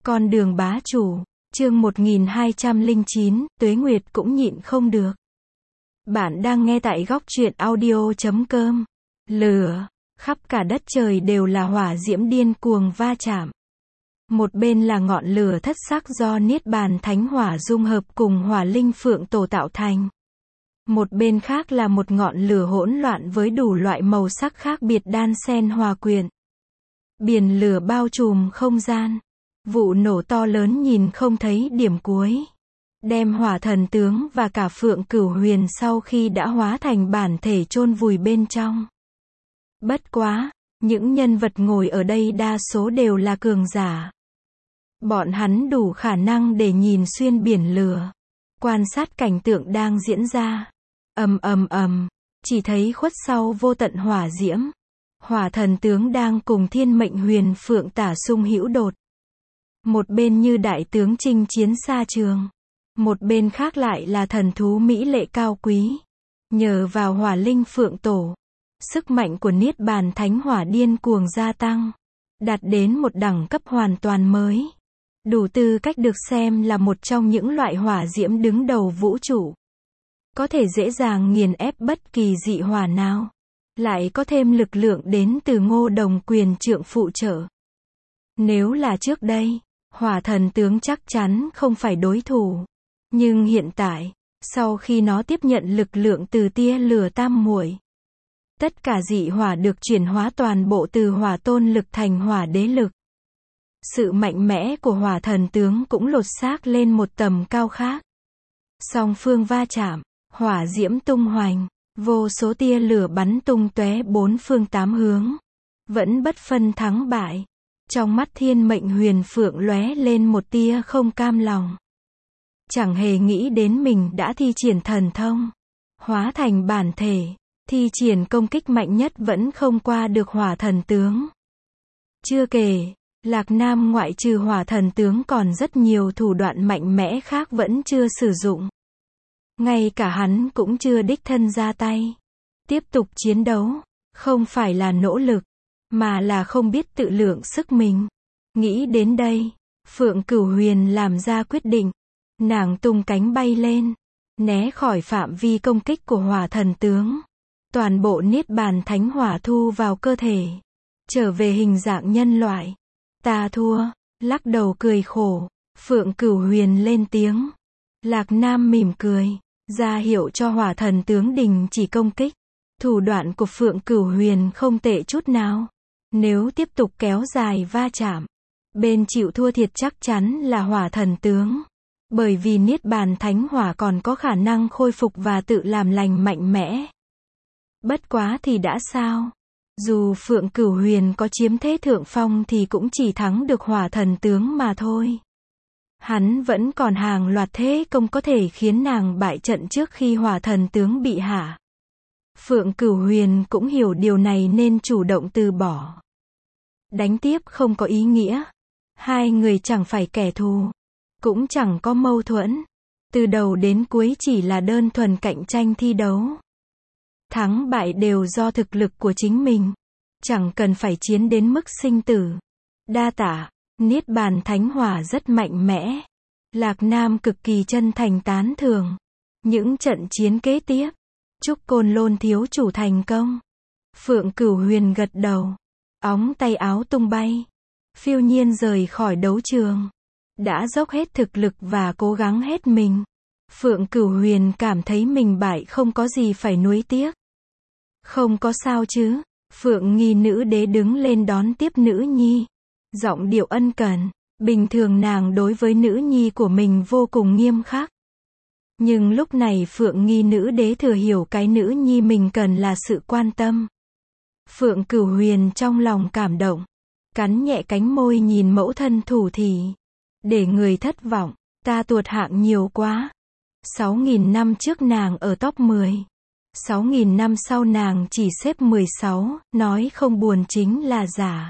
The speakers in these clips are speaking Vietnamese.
Con đường bá chủ, chương 1209, Tuế Nguyệt cũng nhịn không được. Bạn đang nghe tại góc truyện audio.com. Lửa, khắp cả đất trời đều là hỏa diễm điên cuồng va chạm. Một bên là ngọn lửa thất sắc do Niết Bàn Thánh Hỏa dung hợp cùng Hỏa Linh Phượng Tổ tạo thành. Một bên khác là một ngọn lửa hỗn loạn với đủ loại màu sắc khác biệt đan xen hòa quyện. Biển lửa bao trùm không gian. Vụ nổ to lớn nhìn không thấy điểm cuối. Đem Hỏa Thần Tướng và cả Phượng Cửu Huyền sau khi đã hóa thành bản thể chôn vùi bên trong. Bất quá, những nhân vật ngồi ở đây đa số đều là cường giả. Bọn hắn đủ khả năng để nhìn xuyên biển lửa. Quan sát cảnh tượng đang diễn ra. Ầm, chỉ thấy khuất sau vô tận hỏa diễm. Hỏa Thần Tướng đang cùng Thiên Mệnh Huyền Phượng tả sung hữu đột. Một bên như đại tướng chinh chiến xa trường. Một bên khác lại là thần thú mỹ lệ cao quý. Nhờ vào Hỏa Linh Phượng Tổ, sức mạnh của Niết Bàn Thánh Hỏa điên cuồng gia tăng. Đạt đến một đẳng cấp hoàn toàn mới. Đủ tư cách được xem là một trong những loại hỏa diễm đứng đầu vũ trụ. Có thể dễ dàng nghiền ép bất kỳ dị hỏa nào. Lại có thêm lực lượng đến từ Ngô Đồng Quyền Trượng phụ trợ. Nếu là trước đây, Hỏa Thần Tướng chắc chắn không phải đối thủ. Nhưng hiện tại, sau khi nó tiếp nhận lực lượng từ tia lửa tam muội, tất cả dị hỏa được chuyển hóa toàn bộ từ hỏa tôn lực thành hỏa đế lực. Sự mạnh mẽ của Hỏa Thần Tướng cũng lột xác lên một tầm cao khác. Song phương va chạm, hỏa diễm tung hoành, vô số tia lửa bắn tung tóe bốn phương tám hướng. Vẫn bất phân thắng bại. Trong mắt Thiên Mệnh Huyền Phượng lóe lên một tia không cam lòng. Chẳng hề nghĩ đến mình đã thi triển thần thông. Hóa thành bản thể, thi triển công kích mạnh nhất vẫn không qua được Hỏa Thần Tướng. Chưa kể, Lạc Nam ngoại trừ Hỏa Thần Tướng còn rất nhiều thủ đoạn mạnh mẽ khác vẫn chưa sử dụng. Ngay cả hắn cũng chưa đích thân ra tay. Tiếp tục chiến đấu, không phải là nỗ lực, mà là không biết tự lượng sức mình. Nghĩ đến đây, Phượng Cửu Huyền làm ra quyết định. Nàng tung cánh bay lên, né khỏi phạm vi công kích của Hỏa Thần Tướng. Toàn bộ Niết Bàn Thánh Hỏa thu vào cơ thể. Trở về hình dạng nhân loại. Ta thua, lắc đầu cười khổ. Phượng Cửu Huyền lên tiếng. Lạc Nam mỉm cười, ra hiệu cho Hỏa Thần Tướng đình chỉ công kích. Thủ đoạn của Phượng Cửu Huyền không tệ chút nào. Nếu tiếp tục kéo dài va chạm, bên chịu thua thiệt chắc chắn là Hỏa Thần Tướng. Bởi vì Niết Bàn Thánh Hỏa còn có khả năng khôi phục và tự làm lành mạnh mẽ. Bất quá thì đã sao? Dù Phượng Cửu Huyền có chiếm thế thượng phong thì cũng chỉ thắng được Hỏa Thần Tướng mà thôi. Hắn vẫn còn hàng loạt thế công có thể khiến nàng bại trận trước khi Hỏa Thần Tướng bị hạ. Phượng Cửu Huyền cũng hiểu điều này nên chủ động từ bỏ. Đánh tiếp không có ý nghĩa. Hai người chẳng phải kẻ thù. Cũng chẳng có mâu thuẫn. Từ đầu đến cuối chỉ là đơn thuần cạnh tranh thi đấu. Thắng bại đều do thực lực của chính mình. Chẳng cần phải chiến đến mức sinh tử. Đa tạ, Niết Bàn Thánh Hỏa rất mạnh mẽ. Lạc Nam cực kỳ chân thành tán thưởng. Những trận chiến kế tiếp, chúc Côn Lôn thiếu chủ thành công. Phượng Cửu Huyền gật đầu. Óng tay áo tung bay. Phiêu nhiên rời khỏi đấu trường. Đã dốc hết thực lực và cố gắng hết mình. Phượng Cửu Huyền cảm thấy mình bại không có gì phải nuối tiếc. Không có sao chứ. Phượng Nghi nữ đế đứng lên đón tiếp nữ nhi. Giọng điệu ân cần. Bình thường nàng đối với nữ nhi của mình vô cùng nghiêm khắc. Nhưng lúc này Phượng Nghi nữ đế thừa hiểu cái nữ nhi mình cần là sự quan tâm. Phượng Cửu Huyền trong lòng cảm động. Cắn nhẹ cánh môi nhìn mẫu thân thủ thỉ. Để người thất vọng, ta tuột hạng nhiều quá. 6.000 năm trước nàng ở top 10. 6.000 năm sau nàng chỉ xếp 16, nói không buồn chính là giả.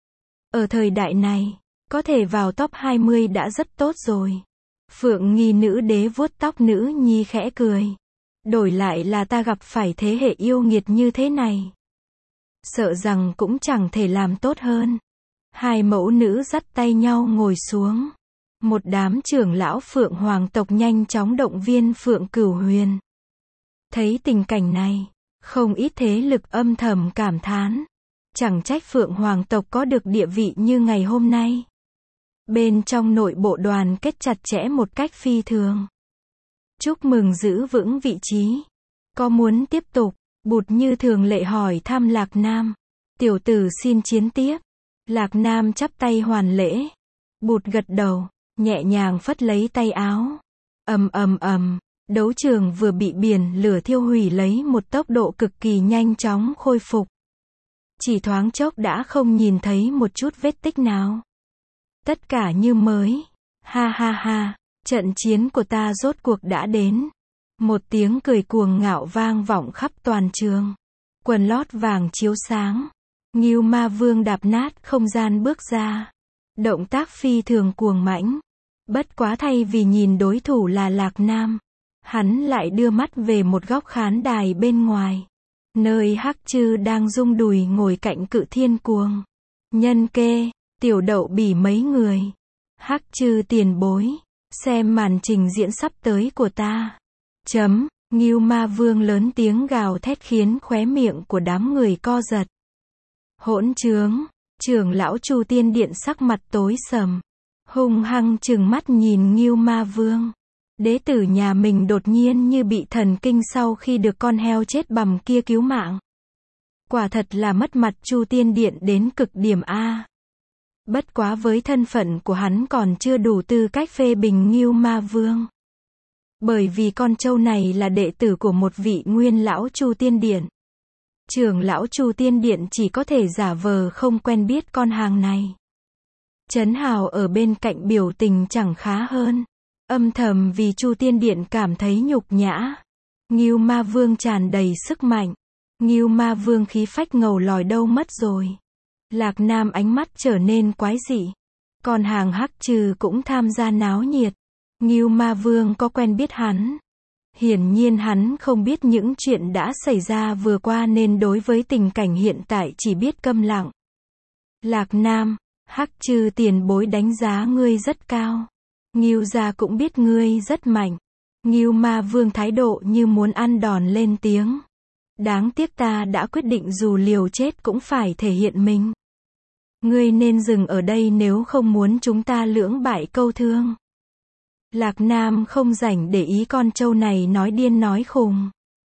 Ở thời đại này, có thể vào top 20 đã rất tốt rồi. Phượng Nghi nữ đế vuốt tóc nữ nhi khẽ cười. Đổi lại là ta gặp phải thế hệ yêu nghiệt như thế này. Sợ rằng cũng chẳng thể làm tốt hơn. Hai mẫu nữ dắt tay nhau ngồi xuống. Một đám trưởng lão Phượng Hoàng tộc nhanh chóng động viên Phượng Cửu Huyền. Thấy tình cảnh này, không ít thế lực âm thầm cảm thán. Chẳng trách Phượng Hoàng tộc có được địa vị như ngày hôm nay. Bên trong nội bộ đoàn kết chặt chẽ một cách phi thường. Chúc mừng giữ vững vị trí. Có muốn tiếp tục? Bụt như thường lệ hỏi thăm Lạc Nam. Tiểu tử xin chiến tiếp. Lạc Nam chắp tay hoàn lễ. Bụt gật đầu, nhẹ nhàng phất lấy tay áo. Ầm ầm ầm, đấu trường vừa bị biển lửa thiêu hủy lấy một tốc độ cực kỳ nhanh chóng khôi phục. Chỉ thoáng chốc đã không nhìn thấy một chút vết tích nào. Tất cả như mới. Ha ha ha, trận chiến của ta rốt cuộc đã đến. Một tiếng cười cuồng ngạo vang vọng khắp toàn trường. Quần lót vàng chiếu sáng. Ngưu Ma Vương đạp nát không gian bước ra. Động tác phi thường cuồng mãnh. Bất quá thay vì nhìn đối thủ là Lạc Nam, hắn lại đưa mắt về một góc khán đài bên ngoài. Nơi Hắc Chư đang rung đùi ngồi cạnh Cự Thiên Cuồng. Nhân Kê, Tiểu Đậu Bỉ mấy người. Hắc Chư tiền bối, xem màn trình diễn sắp tới của ta. Ngưu Ma Vương lớn tiếng gào thét khiến khóe miệng của đám người co giật. Hỗn trướng, trưởng lão Chu Tiên Điện sắc mặt tối sầm, hung hăng trừng mắt nhìn Ngưu Ma Vương. Đế tử nhà mình đột nhiên như bị thần kinh sau khi được con heo chết bầm kia cứu mạng. Quả thật là mất mặt Chu Tiên Điện đến cực điểm a. Bất quá với thân phận của hắn còn chưa đủ tư cách phê bình Ngưu Ma Vương. Bởi vì con trâu này là đệ tử của một vị nguyên lão Chu Tiên Điện. Trưởng lão Chu Tiên Điện chỉ có thể giả vờ không quen biết con hàng này. Trấn Hào ở bên cạnh biểu tình chẳng khá hơn. Âm thầm vì Chu Tiên Điện cảm thấy nhục nhã. Ngưu Ma Vương tràn đầy sức mạnh. Ngưu Ma Vương khí phách ngầu lòi đâu mất rồi. Lạc Nam ánh mắt trở nên quái dị. Còn hàng Hắc Chư cũng tham gia náo nhiệt. Ngưu Ma Vương có quen biết hắn. Hiển nhiên hắn không biết những chuyện đã xảy ra vừa qua nên đối với tình cảnh hiện tại chỉ biết câm lặng. Lạc Nam, Hắc Chư tiền bối đánh giá ngươi rất cao. Ngưu gia cũng biết ngươi rất mạnh. Ngưu Ma Vương thái độ như muốn ăn đòn lên tiếng. Đáng tiếc ta đã quyết định dù liều chết cũng phải thể hiện mình. Ngươi nên dừng ở đây nếu không muốn chúng ta lưỡng bại câu thương. Lạc Nam không rảnh để ý con trâu này nói điên nói khùng.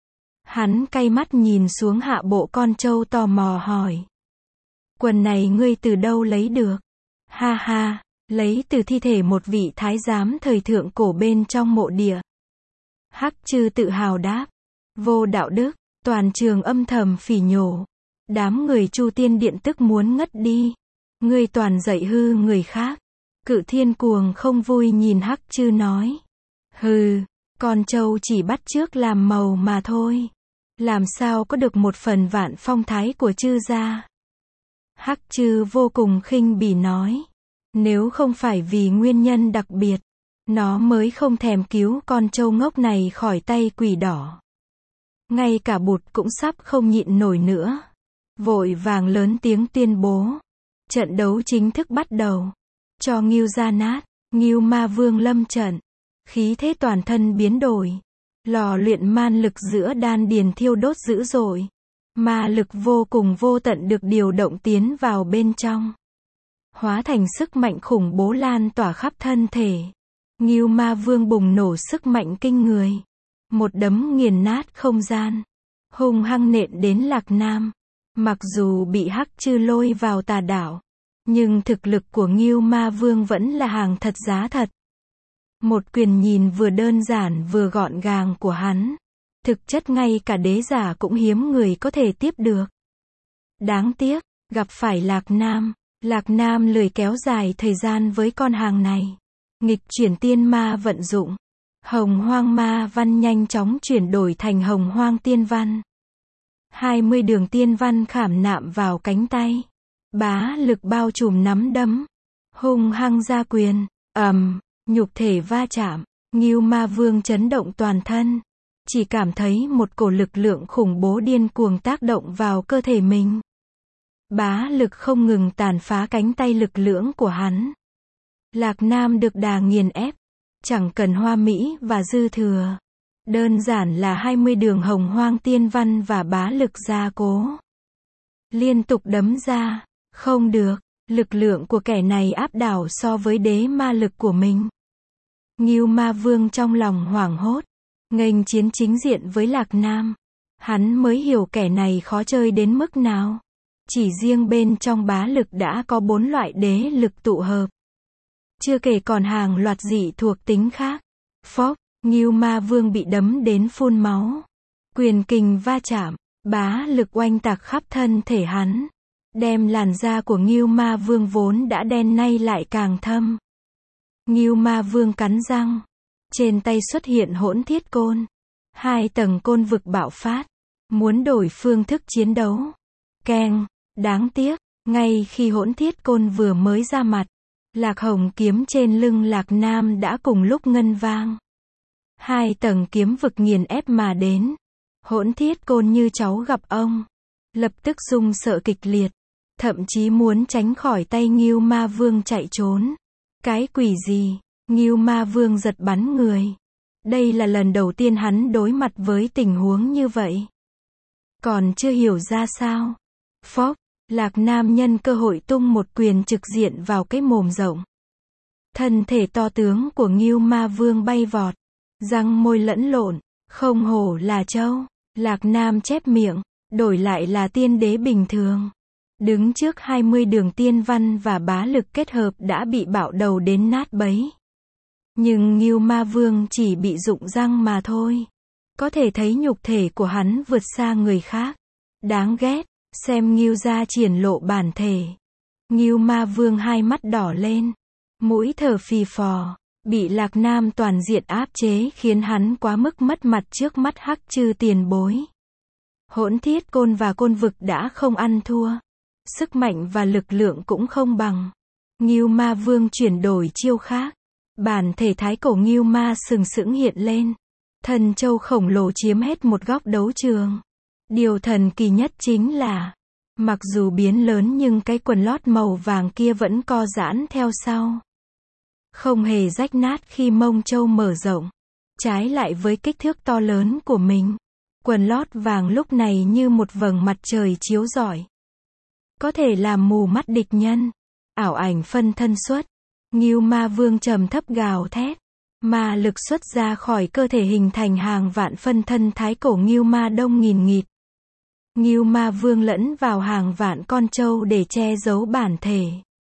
Hắn cay mắt nhìn xuống hạ bộ con trâu tò mò hỏi. Quần này ngươi từ đâu lấy được? Ha ha, lấy từ thi thể một vị thái giám thời thượng cổ bên trong mộ địa. Hắc Chư tự hào đáp. Vô đạo đức, toàn trường âm thầm phỉ nhổ. Đám người Chu Tiên Điện tức muốn ngất đi. Ngươi toàn dạy hư người khác. Cự Thiên Cuồng không vui nhìn Hắc Chư nói. Hừ, con trâu chỉ bắt chước làm màu mà thôi. Làm sao có được một phần vạn phong thái của Chư gia. Hắc Chư vô cùng khinh bỉ nói. Nếu không phải vì nguyên nhân đặc biệt, nó mới không thèm cứu con trâu ngốc này khỏi tay quỷ đỏ. Ngay cả Bụt cũng sắp không nhịn nổi nữa. Vội vàng lớn tiếng tuyên bố. Trận đấu chính thức bắt đầu. Cho Ngưu ra nát. Ngưu Ma Vương lâm trận. Khí thế toàn thân biến đổi. Lò luyện man lực giữa đan điền thiêu đốt dữ dội. Ma lực vô cùng vô tận được điều động tiến vào bên trong. Hóa thành sức mạnh khủng bố lan tỏa khắp thân thể. Ngưu Ma Vương bùng nổ sức mạnh kinh người. Một đấm nghiền nát không gian. Hung hăng nện đến Lạc Nam. Mặc dù bị Hắc Chư lôi vào tà đảo, nhưng thực lực của Ngưu Ma Vương vẫn là hàng thật giá thật. Một quyền nhìn vừa đơn giản vừa gọn gàng của hắn. Thực chất ngay cả đế giả cũng hiếm người có thể tiếp được. Đáng tiếc, gặp phải Lạc Nam. Lạc Nam lười kéo dài thời gian với con hàng này. Nghịch chuyển tiên ma vận dụng. Hồng hoang ma văn nhanh chóng chuyển đổi thành hồng hoang tiên văn. 20 đường tiên văn khảm nạm vào cánh tay. Bá lực bao trùm nắm đấm. Hung hăng ra quyền. Nhục thể va chạm. Ngưu Ma Vương chấn động toàn thân. Chỉ cảm thấy một cổ lực lượng khủng bố điên cuồng tác động vào cơ thể mình. Bá lực không ngừng tàn phá cánh tay lực lưỡng của hắn. Lạc Nam được đà nghiền ép, chẳng cần hoa mỹ và dư thừa. Đơn giản là 20 đường hồng hoang tiên văn và bá lực gia cố. Liên tục đấm ra, không được, lực lượng của kẻ này áp đảo so với đế ma lực của mình. Ngưu Ma Vương trong lòng hoảng hốt, nghênh chiến chính diện với Lạc Nam. Hắn mới hiểu kẻ này khó chơi đến mức nào. Chỉ riêng bên trong bá lực đã có 4 loại đế lực tụ hợp. Chưa kể còn hàng loạt dị thuộc tính khác. Phốc, Ngưu Ma Vương bị đấm đến phun máu. Quyền kình va chạm, bá lực oanh tạc khắp thân thể hắn. Đem làn da của Ngưu Ma Vương vốn đã đen nay lại càng thâm. Ngưu Ma Vương cắn răng. Trên tay xuất hiện hỗn thiết côn. 2 tầng côn vực bạo phát. Muốn đổi phương thức chiến đấu. Keng, đáng tiếc, ngay khi hỗn thiết côn vừa mới ra mặt, Lạc Hồng kiếm trên lưng Lạc Nam đã cùng lúc ngân vang. 2 tầng kiếm vực nghiền ép mà đến. Hỗn thiết côn như cháu gặp ông. Lập tức rung sợ kịch liệt. Thậm chí muốn tránh khỏi tay Ngưu Ma Vương chạy trốn. Cái quỷ gì? Ngưu Ma Vương giật bắn người. Đây là lần đầu tiên hắn đối mặt với tình huống như vậy. Còn chưa hiểu ra sao. Phốc, Lạc Nam nhân cơ hội tung một quyền trực diện vào cái mồm rộng. Thân thể to tướng của Ngưu Ma Vương bay vọt. Răng môi lẫn lộn. Không hổ là trâu. Lạc Nam chép miệng. Đổi lại là tiên đế bình thường. Đứng trước 20 đường tiên văn và bá lực kết hợp đã bị bạo đầu đến nát bấy. Nhưng Ngưu Ma Vương chỉ bị rụng răng mà thôi. Có thể thấy nhục thể của hắn vượt xa người khác. Đáng ghét, xem Ngưu gia triển lộ bản thể. Ngưu Ma Vương hai mắt đỏ lên. Mũi thở phì phò. Bị Lạc Nam toàn diện áp chế khiến hắn quá mức mất mặt trước mắt Hắc Chư tiền bối. Hỗn thiết côn và côn vực đã không ăn thua. Sức mạnh và lực lượng cũng không bằng. Ngưu Ma Vương chuyển đổi chiêu khác. Bản thể thái cổ Ngưu Ma sừng sững hiện lên. Thần châu khổng lồ chiếm hết một góc đấu trường. Điều thần kỳ nhất chính là, mặc dù biến lớn nhưng cái quần lót màu vàng kia vẫn co giãn theo sau. Không hề rách nát khi mông châu mở rộng. Trái lại với kích thước to lớn của mình, quần lót vàng lúc này như một vầng mặt trời chiếu rọi. Có thể làm mù mắt địch nhân. Ảo ảnh phân thân xuất. Ngưu Ma Vương trầm thấp gào thét. Ma lực xuất ra khỏi cơ thể hình thành hàng vạn phân thân thái cổ Ngưu Ma đông nghìn nghịt. Ngưu Ma Vương lẫn vào hàng vạn con trâu để che giấu bản thể.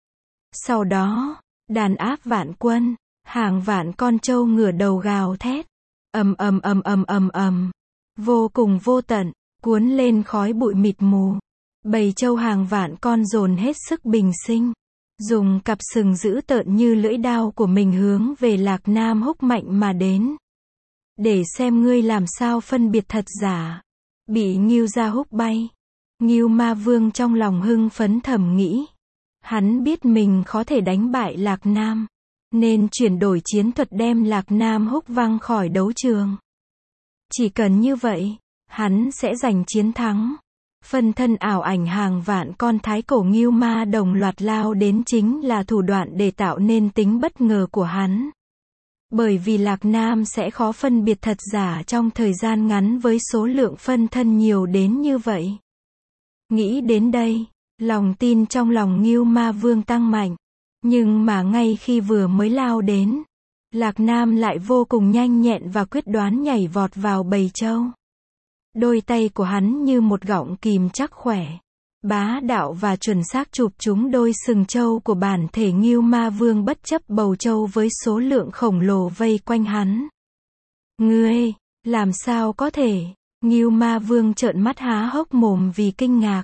Sau đó, đàn áp vạn quân, hàng vạn con trâu ngửa đầu gào thét. Ầm ầm ầm ầm ầm ầm. Vô cùng vô tận, cuốn lên khói bụi mịt mù. Bầy trâu hàng vạn con dồn hết sức bình sinh. Dùng cặp sừng dữ tợn như lưỡi đao của mình hướng về Lạc Nam húc mạnh mà đến. Để xem ngươi làm sao phân biệt thật giả. Bị Ngưu gia húc bay. Ngưu Ma Vương trong lòng hưng phấn thầm nghĩ. Hắn biết mình khó thể đánh bại Lạc Nam. Nên chuyển đổi chiến thuật đem Lạc Nam húc văng khỏi đấu trường. Chỉ cần như vậy, hắn sẽ giành chiến thắng. Phân thân ảo ảnh hàng vạn con thái cổ Ngưu Ma đồng loạt lao đến chính là thủ đoạn để tạo nên tính bất ngờ của hắn. Bởi vì Lạc Nam sẽ khó phân biệt thật giả trong thời gian ngắn với số lượng phân thân nhiều đến như vậy. Nghĩ đến đây, lòng tin trong lòng Ngưu Ma Vương tăng mạnh. Nhưng mà ngay khi vừa mới lao đến, Lạc Nam lại vô cùng nhanh nhẹn và quyết đoán nhảy vọt vào bầy trâu. Đôi tay của hắn như một gọng kìm chắc khỏe, bá đạo và chuẩn xác chụp trúng đôi sừng trâu của bản thể Ngưu Ma Vương bất chấp bầu trâu với số lượng khổng lồ vây quanh hắn. Ngươi, làm sao có thể? Ngưu Ma Vương trợn mắt há hốc mồm vì kinh ngạc.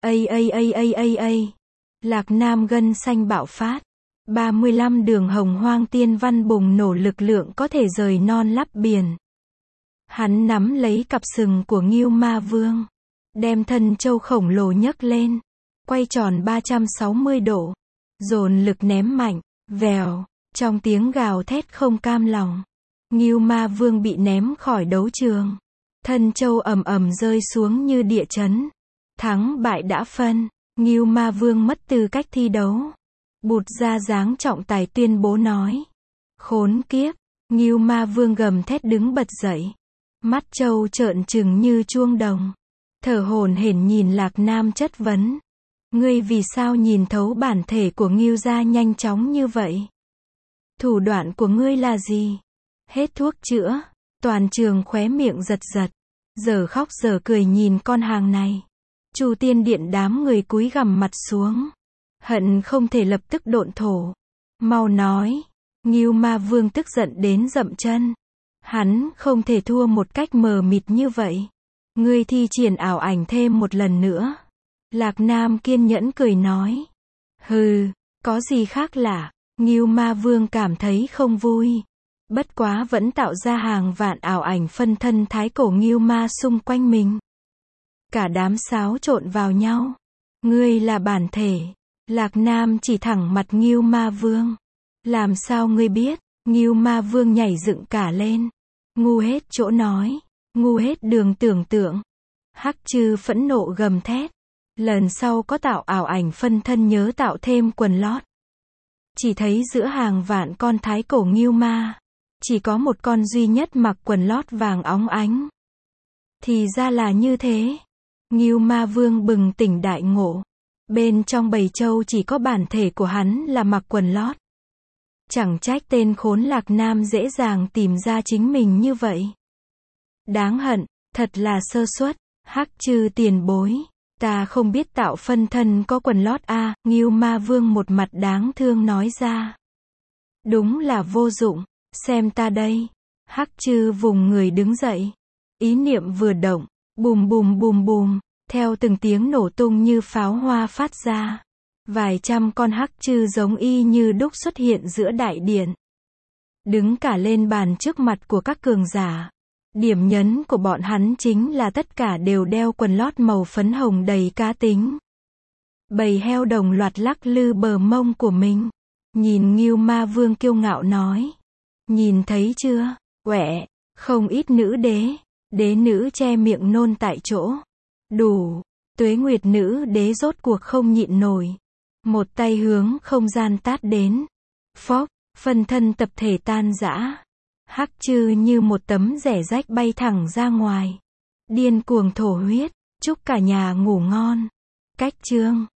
Lạc Nam gân xanh bạo phát. 35 đường hồng hoang tiên văn bùng nổ lực lượng có thể rời non lấp biển. Hắn nắm lấy cặp sừng của Ngưu Ma Vương, đem thân trâu khổng lồ nhấc lên, quay tròn 360 độ, dồn lực ném mạnh, vèo, trong tiếng gào thét không cam lòng. Ngưu Ma Vương bị ném khỏi đấu trường. Thân trâu ầm ầm rơi xuống như địa chấn. Thắng bại đã phân. Ngưu Ma Vương mất tư cách thi đấu. Bụt ra dáng trọng tài tuyên bố nói. Khốn kiếp, Ngưu Ma Vương gầm thét đứng bật dậy. Mắt trâu trợn trừng như chuông đồng. Thở hổn hển nhìn Lạc Nam chất vấn. Ngươi vì sao nhìn thấu bản thể của Ngưu gia nhanh chóng như vậy? Thủ đoạn của ngươi là gì? Hết thuốc chữa. Toàn trường khóe miệng giật giật. Giờ khóc giờ cười nhìn con hàng này. Chu Tiên Điện đám người cúi gằm mặt xuống. Hận không thể lập tức độn thổ. Mau nói. Ngưu Ma Vương tức giận đến dậm chân. Hắn không thể thua một cách mờ mịt như vậy. Ngươi thi triển ảo ảnh thêm một lần nữa. Lạc Nam kiên nhẫn cười nói. Hừ, có gì khác lạ. Ngưu Ma Vương cảm thấy không vui. Bất quá vẫn tạo ra hàng vạn ảo ảnh phân thân thái cổ Ngưu Ma xung quanh mình. Cả đám xáo trộn vào nhau. Ngươi là bản thể. Lạc Nam chỉ thẳng mặt Ngưu Ma Vương. Làm sao ngươi biết? Ngưu Ma Vương nhảy dựng cả lên. Ngu hết chỗ nói. Ngu hết đường tưởng tượng. Hắc Trư phẫn nộ gầm thét. Lần sau có tạo ảo ảnh phân thân nhớ tạo thêm quần lót. Chỉ thấy giữa hàng vạn con thái cổ Ngưu Ma. Chỉ có một con duy nhất mặc quần lót vàng óng ánh. Thì ra là như thế. Ngưu Ma Vương bừng tỉnh đại ngộ. Bên trong bầy trâu chỉ có bản thể của hắn là mặc quần lót. Chẳng trách tên khốn Lạc Nam dễ dàng tìm ra chính mình như vậy. Đáng hận, thật là sơ suất. Hắc Trư tiền bối. Ta không biết tạo phân thân có quần lót a. Ngưu Ma Vương một mặt đáng thương nói ra. Đúng là vô dụng. Xem ta đây. Hắc Trư vùng người đứng dậy. Ý niệm vừa động. Bùm bùm bùm bùm. Theo từng tiếng nổ tung như pháo hoa phát ra. Vài trăm con hắc trư giống y như đúc xuất hiện giữa đại điện. Đứng cả lên bàn trước mặt của các cường giả. Điểm nhấn của bọn hắn chính là tất cả đều đeo quần lót màu phấn hồng đầy cá tính. Bầy heo đồng loạt lắc lư bờ mông của mình. Nhìn Ngưu Ma Vương kiêu ngạo nói. Nhìn thấy chưa? Quẹ, không ít nữ đế. Đế nữ che miệng nôn tại chỗ. Đủ. Tuế Nguyệt nữ đế rốt cuộc không nhịn nổi. Một tay hướng không gian tát đến. Phốc, phân thân tập thể tan rã. Hắc Trư như một tấm rẻ rách bay thẳng ra ngoài. Điên cuồng thổ huyết. Chúc cả nhà ngủ ngon. Cách chương